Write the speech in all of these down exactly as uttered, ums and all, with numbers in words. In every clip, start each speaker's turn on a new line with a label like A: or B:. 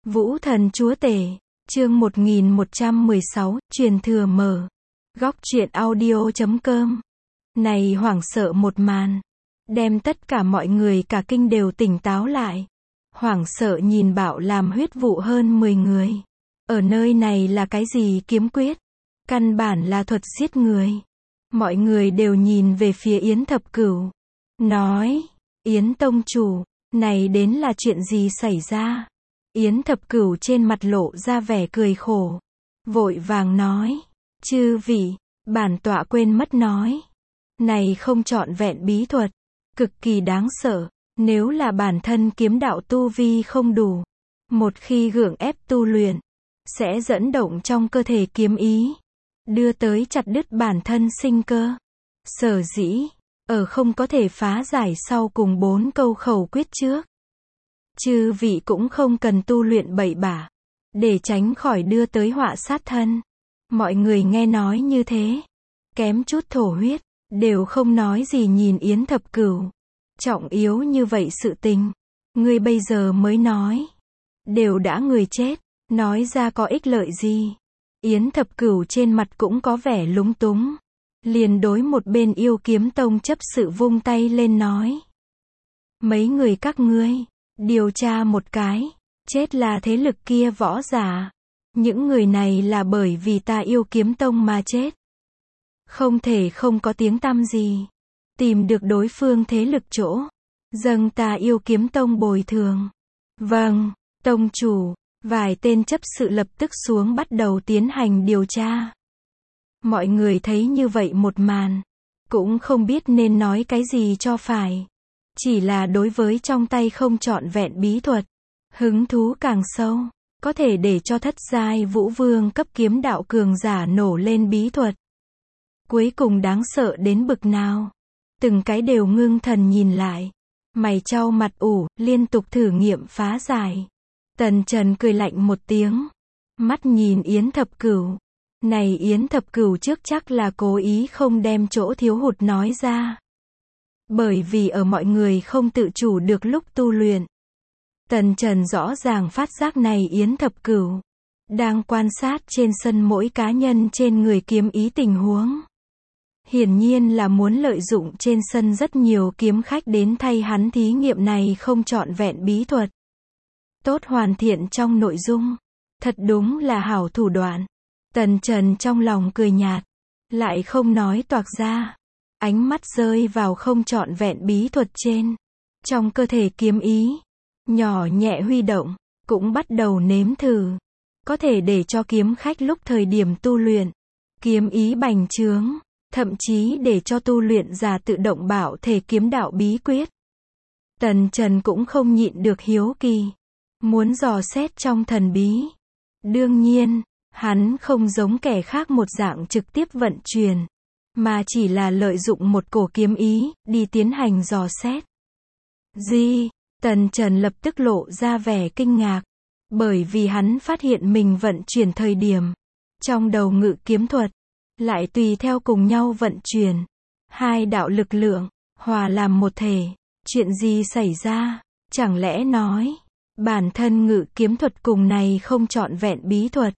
A: Vũ thần chúa tể, chương một nghìn một trăm mười sáu, truyền thừa mở. Góc truyện audio chấm com. Này hoảng sợ một màn, đem tất cả mọi người cả kinh đều tỉnh táo lại. Hoảng sợ nhìn Bạo làm huyết vụ hơn mười người. Ở nơi này là cái gì kiếm quyết? Căn bản là thuật giết người. Mọi người đều nhìn về phía Yến Thập Cửu. Nói, Yến tông chủ, này đến là chuyện gì xảy ra? Yến Thập Cửu trên mặt lộ ra vẻ cười khổ. Vội vàng nói, chư vị, bản tọa quên mất nói. Này không trọn vẹn bí thuật, cực kỳ đáng sợ. Nếu là bản thân kiếm đạo tu vi không đủ, một khi gượng ép tu luyện, sẽ dẫn động trong cơ thể kiếm ý, đưa tới chặt đứt bản thân sinh cơ. Sở dĩ, ở không có thể phá giải sau cùng bốn câu khẩu quyết trước, chư vị cũng không cần tu luyện bậy bạ, để tránh khỏi đưa tới họa sát thân. Mọi người nghe nói như thế, kém chút thổ huyết, đều không nói gì nhìn Yến Thập Cửu. Trọng yếu như vậy sự tình, ngươi bây giờ mới nói, đều đã người chết, nói ra có ích lợi gì? Yến Thập Cửu trên mặt cũng có vẻ lúng túng, liền đối một bên Yêu Kiếm Tông chấp sự vung tay lên nói, mấy người các ngươi, điều tra một cái, chết là thế lực kia võ giả, những người này là bởi vì ta Yêu Kiếm Tông mà chết, không thể không có tiếng tăm gì. Tìm được đối phương thế lực chỗ, dâng ta Yêu Kiếm Tông bồi thường. Vâng, tông chủ. Vài tên chấp sự lập tức xuống bắt đầu tiến hành điều tra. Mọi người thấy như vậy một màn, cũng không biết nên nói cái gì cho phải. Chỉ là đối với trong tay không trọn vẹn bí thuật, hứng thú càng sâu, có thể để cho thất giai vũ vương cấp kiếm đạo cường giả nổ lên bí thuật. Cuối cùng đáng sợ đến bực nào. Từng cái đều ngưng thần nhìn lại, mày chau mặt ủ, liên tục thử nghiệm phá giải. Tần Trần cười lạnh một tiếng, mắt nhìn Yến Thập Cửu. Này Yến Thập Cửu trước chắc là cố ý không đem chỗ thiếu hụt nói ra. Bởi vì ở mọi người không tự chủ được lúc tu luyện. Tần Trần rõ ràng phát giác này Yến Thập Cửu đang quan sát trên sân mỗi cá nhân trên người kiếm ý tình huống. Hiển nhiên là muốn lợi dụng trên sân rất nhiều kiếm khách đến thay hắn thí nghiệm này không trọn vẹn bí thuật. Tốt hoàn thiện trong nội dung. Thật đúng là hảo thủ đoạn. Tần Trần trong lòng cười nhạt, lại không nói toạc ra. Ánh mắt rơi vào không trọn vẹn bí thuật trên. Trong cơ thể kiếm ý, nhỏ nhẹ huy động, cũng bắt đầu nếm thử. Có thể để cho kiếm khách lúc thời điểm tu luyện, kiếm ý bành trướng. Thậm chí để cho tu luyện giả tự động bảo thể kiếm đạo bí quyết. Tần Trần cũng không nhịn được hiếu kỳ, muốn dò xét trong thần bí. Đương nhiên, hắn không giống kẻ khác một dạng trực tiếp vận chuyển, mà chỉ là lợi dụng một cổ kiếm ý, đi tiến hành dò xét. Gì? Tần Trần lập tức lộ ra vẻ kinh ngạc, bởi vì hắn phát hiện mình vận chuyển thời điểm, trong đầu ngự kiếm thuật, lại tùy theo cùng nhau vận chuyển. Hai đạo lực lượng, hòa làm một thể. Chuyện gì xảy ra? Chẳng lẽ nói, bản thân ngự kiếm thuật cùng này không trọn vẹn bí thuật.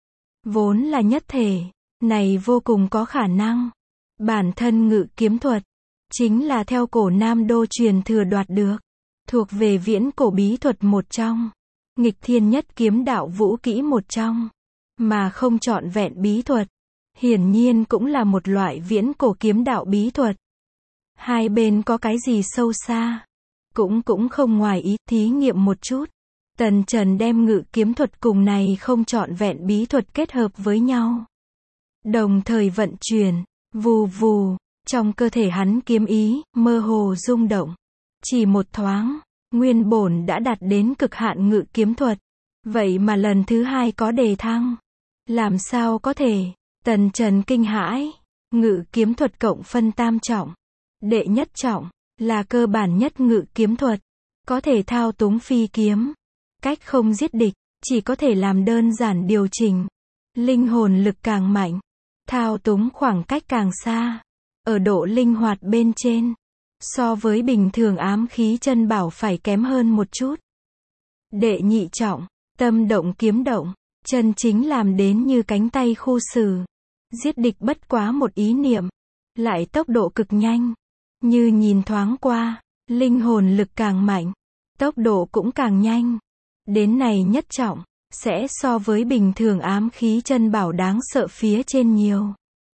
A: Vốn là nhất thể, này vô cùng có khả năng. Bản thân ngự kiếm thuật, chính là theo cổ Nam Đô truyền thừa đoạt được. Thuộc về viễn cổ bí thuật một trong. Nghịch thiên nhất kiếm đạo vũ kỹ một trong. Mà không trọn vẹn bí thuật. Hiển nhiên cũng là một loại viễn cổ kiếm đạo bí thuật. Hai bên có cái gì sâu xa? Cũng cũng không ngoài ý, thí nghiệm một chút. Tần Trần đem ngự kiếm thuật cùng này không trọn vẹn bí thuật kết hợp với nhau. Đồng thời vận chuyển, vù vù, trong cơ thể hắn kiếm ý, mơ hồ rung động. Chỉ một thoáng, nguyên bổn đã đạt đến cực hạn ngự kiếm thuật. Vậy mà lần thứ hai có đề thăng. Làm sao có thể? Tần Trần kinh hãi, ngự kiếm thuật cộng phân tam trọng. Đệ nhất trọng, là cơ bản nhất ngự kiếm thuật. Có thể thao túng phi kiếm. Cách không giết địch, chỉ có thể làm đơn giản điều chỉnh. Linh hồn lực càng mạnh, thao túng khoảng cách càng xa. Ở độ linh hoạt bên trên, so với bình thường ám khí chân bảo phải kém hơn một chút. Đệ nhị trọng, Tâm động kiếm động, chân chính làm đến như cánh tay khu xử. Giết địch bất quá một ý niệm, lại tốc độ cực nhanh. Như nhìn thoáng qua, linh hồn lực càng mạnh, tốc độ cũng càng nhanh. Đến này nhất trọng, sẽ so với bình thường ám khí chân bảo đáng sợ phía trên nhiều.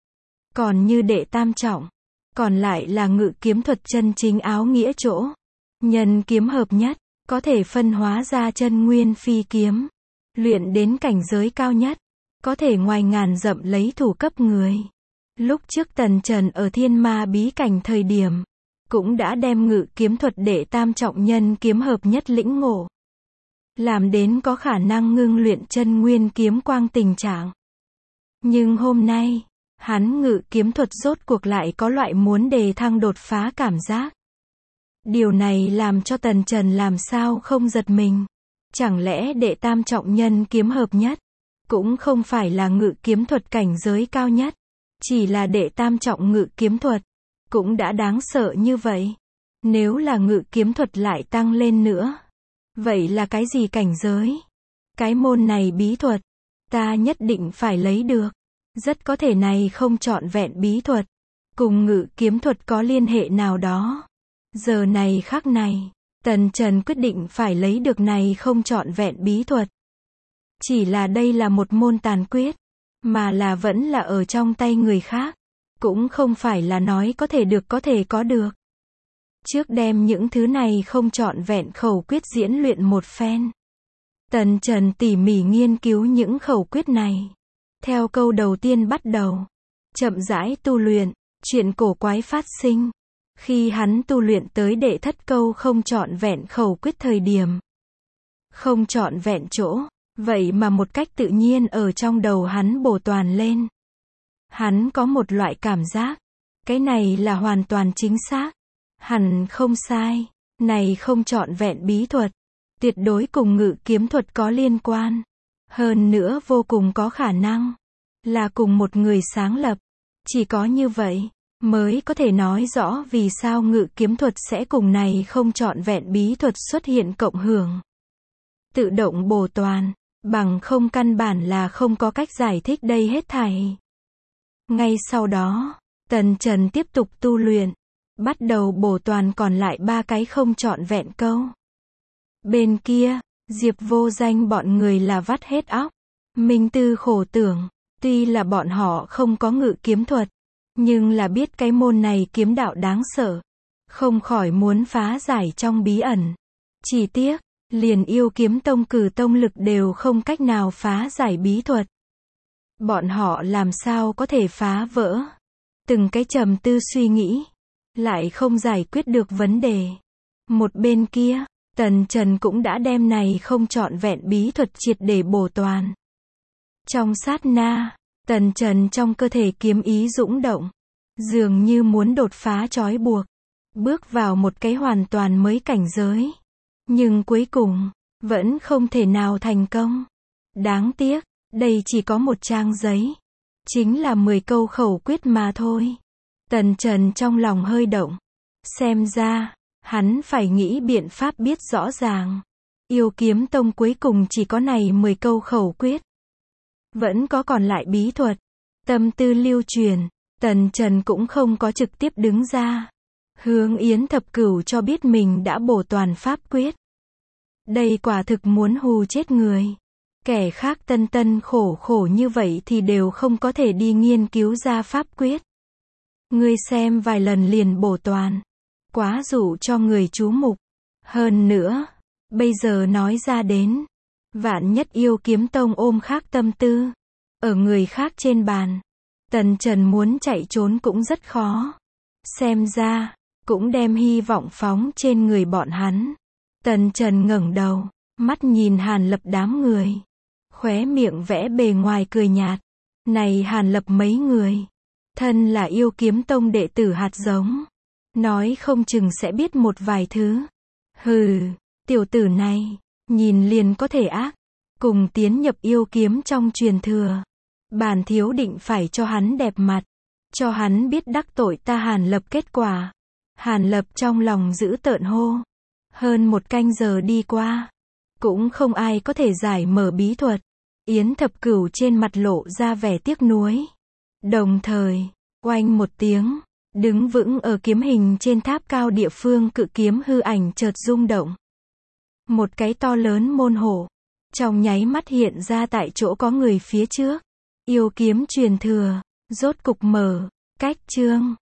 A: Còn như đệ tam trọng, còn lại là ngự kiếm thuật chân chính áo nghĩa chỗ. Nhân kiếm hợp nhất, có thể phân hóa ra chân nguyên phi kiếm. Luyện đến cảnh giới cao nhất, có thể ngoài ngàn dặm lấy thủ cấp người. Lúc trước Tần Trần ở thiên ma bí cảnh thời điểm, cũng đã đem ngự kiếm thuật đệ tam trọng nhân kiếm hợp nhất lĩnh ngộ. Làm đến có khả năng ngưng luyện chân nguyên kiếm quang tình trạng. Nhưng hôm nay, hắn ngự kiếm thuật rốt cuộc lại có loại muốn đề thăng đột phá cảm giác. Điều này làm cho Tần Trần làm sao không giật mình. Chẳng lẽ đệ tam trọng nhân kiếm hợp nhất, cũng không phải là ngự kiếm thuật cảnh giới cao nhất, chỉ là đệ tam trọng ngự kiếm thuật, cũng đã đáng sợ như vậy. Nếu là ngự kiếm thuật lại tăng lên nữa, vậy là cái gì cảnh giới? Cái môn này bí thuật, ta nhất định phải lấy được. Rất có thể này không trọn vẹn bí thuật, cùng ngự kiếm thuật có liên hệ nào đó. Giờ này khắc này, Tần Trần quyết định phải lấy được này không trọn vẹn bí thuật. Chỉ là đây là một môn tàn quyết, mà là vẫn là ở trong tay người khác. Cũng không phải là nói có thể được có thể có được. Trước đem những thứ này không trọn vẹn khẩu quyết diễn luyện một phen. Tần Trần tỉ mỉ nghiên cứu những khẩu quyết này. Theo câu đầu tiên bắt đầu, chậm rãi tu luyện, chuyện cổ quái phát sinh. Khi hắn tu luyện tới đệ thất câu không trọn vẹn khẩu quyết thời điểm. Không trọn vẹn chỗ, vậy mà một cách tự nhiên ở trong đầu hắn bổ toàn lên. Hắn có một loại cảm giác, cái này là hoàn toàn chính xác. Hẳn không sai, này không trọn vẹn bí thuật, tuyệt đối cùng ngự kiếm thuật có liên quan. Hơn nữa vô cùng có khả năng, là cùng một người sáng lập. Chỉ có như vậy, mới có thể nói rõ vì sao ngự kiếm thuật sẽ cùng này không trọn vẹn bí thuật xuất hiện cộng hưởng. Tự động bổ toàn, bằng không căn bản là không có cách giải thích đây hết thảy. Ngay sau đó, Tần Trần tiếp tục tu luyện, bắt đầu bổ toàn còn lại ba cái không trọn vẹn câu. Bên kia, Diệp Vô Danh bọn người là vắt hết óc, minh tư khổ tưởng, tuy là bọn họ không có ngự kiếm thuật, nhưng là biết cái môn này kiếm đạo đáng sợ, không khỏi muốn phá giải trong bí ẩn. Chỉ tiếc, liền Yêu Kiếm Tông cử tông lực đều không cách nào phá giải bí thuật. Bọn họ làm sao có thể phá vỡ? Từng cái trầm tư suy nghĩ, lại không giải quyết được vấn đề. Một bên kia, Tần Trần cũng đã đem này không trọn vẹn bí thuật triệt để bổ toàn. Trong sát na, Tần Trần trong cơ thể kiếm ý dũng động, dường như muốn đột phá trói buộc, bước vào một cái hoàn toàn mới cảnh giới. Nhưng cuối cùng, vẫn không thể nào thành công. Đáng tiếc, đây chỉ có một trang giấy, chính là mười câu khẩu quyết mà thôi. Tần Trần trong lòng hơi động, xem ra, hắn phải nghĩ biện pháp biết rõ ràng. Yêu Kiếm Tông cuối cùng chỉ có này mười câu khẩu quyết. Vẫn có còn lại bí thuật. Tâm tư lưu truyền, Tần Trần cũng không có trực tiếp đứng ra. Hướng Yến Thập Cửu cho biết mình đã bổ toàn pháp quyết. Đây quả thực muốn hù chết người. Kẻ khác tân tân khổ khổ như vậy thì đều không có thể đi nghiên cứu ra pháp quyết. Ngươi xem vài lần liền bổ toàn. Quá dụ cho người chú mục. Hơn nữa, bây giờ nói ra đến, vạn nhất Yêu Kiếm Tông ôm khác tâm tư, ở người khác trên bàn, Tần Trần muốn chạy trốn cũng rất khó. Xem ra, cũng đem hy vọng phóng trên người bọn hắn. Tần Trần ngẩng đầu, mắt nhìn Hàn Lập đám người, khóe miệng vẽ bề ngoài cười nhạt. Này Hàn Lập mấy người, thân là Yêu Kiếm Tông đệ tử hạt giống, nói không chừng sẽ biết một vài thứ. Hừ, tiểu tử này, nhìn liền có thể ác, cùng tiến nhập yêu kiếm trong truyền thừa. Bản thiếu định phải cho hắn đẹp mặt, cho hắn biết đắc tội ta Hàn Lập kết quả. Hàn Lập trong lòng giữ tợn hô. Hơn một canh giờ đi qua, Cũng không ai có thể giải mở bí thuật. Yến Thập Cửu trên mặt lộ ra vẻ tiếc nuối. Đồng thời, oanh một tiếng, đứng vững ở kiếm hình trên tháp cao địa phương cự kiếm hư ảnh chợt rung động. Một cái to lớn môn hộ, trong nháy mắt hiện ra tại chỗ có người phía trước. Yêu kiếm truyền thừa, rốt cục mở, cách chương.